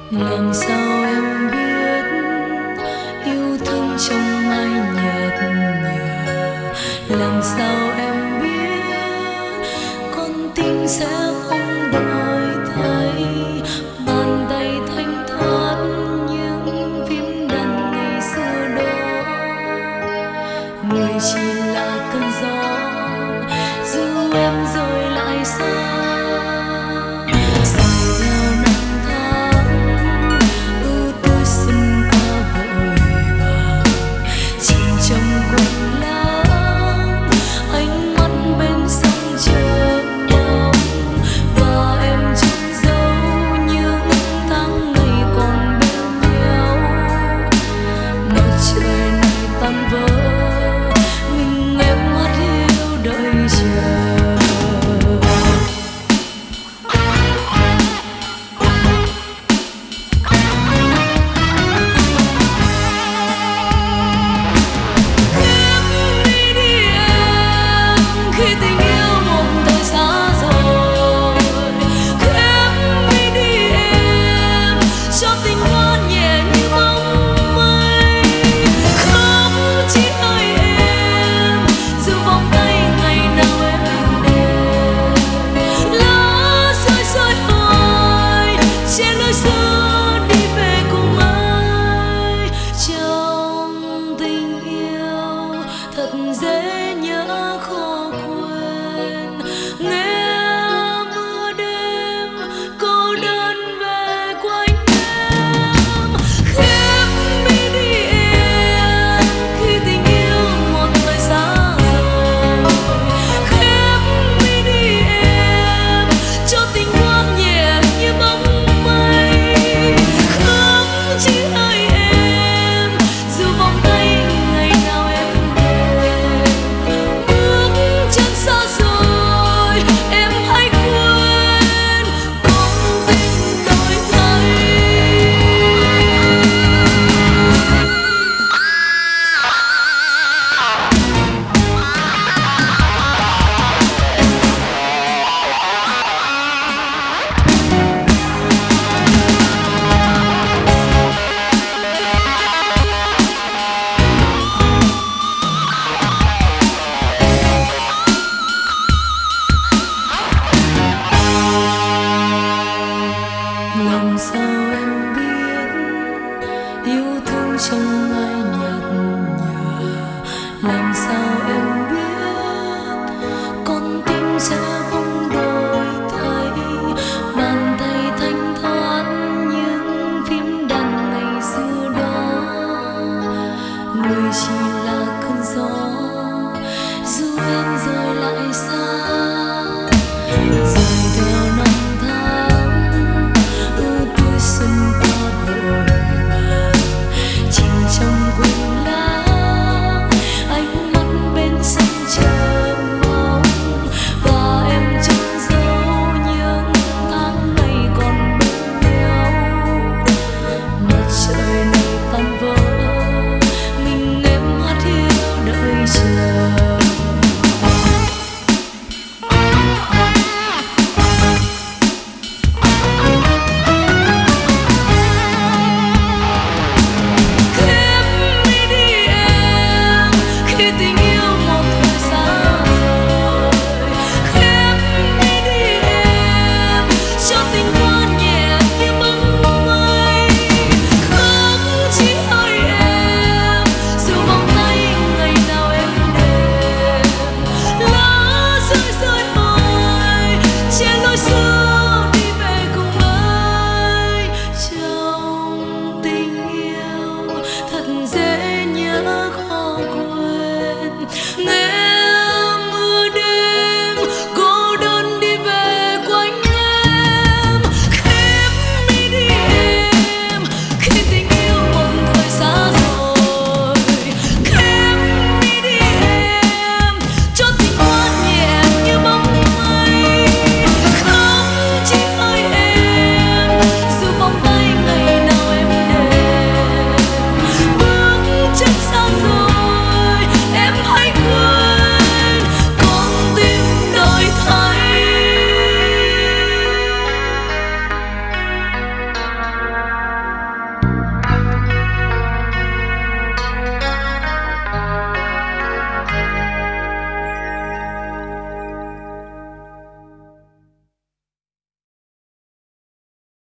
Làm sao em biết yêu thương trong mai nhạt nhòa? Làm sao em biết con tim sẽ không đổi thay? Bàn tay thanh thoát những phím đàn ngày xưa đó, người chỉ là cơn gió giữ em rồi lại xa. Dễ nhớ khó quên, nghe mưa đêm cô đơn về quanh em. Khép mi đi em khi tình yêu một thời xa rồi. Khép mi đi em cho tình hoa nhẹ như bóng mây. Không chỉ hơi em dù vòng tay ngày nào em làm sao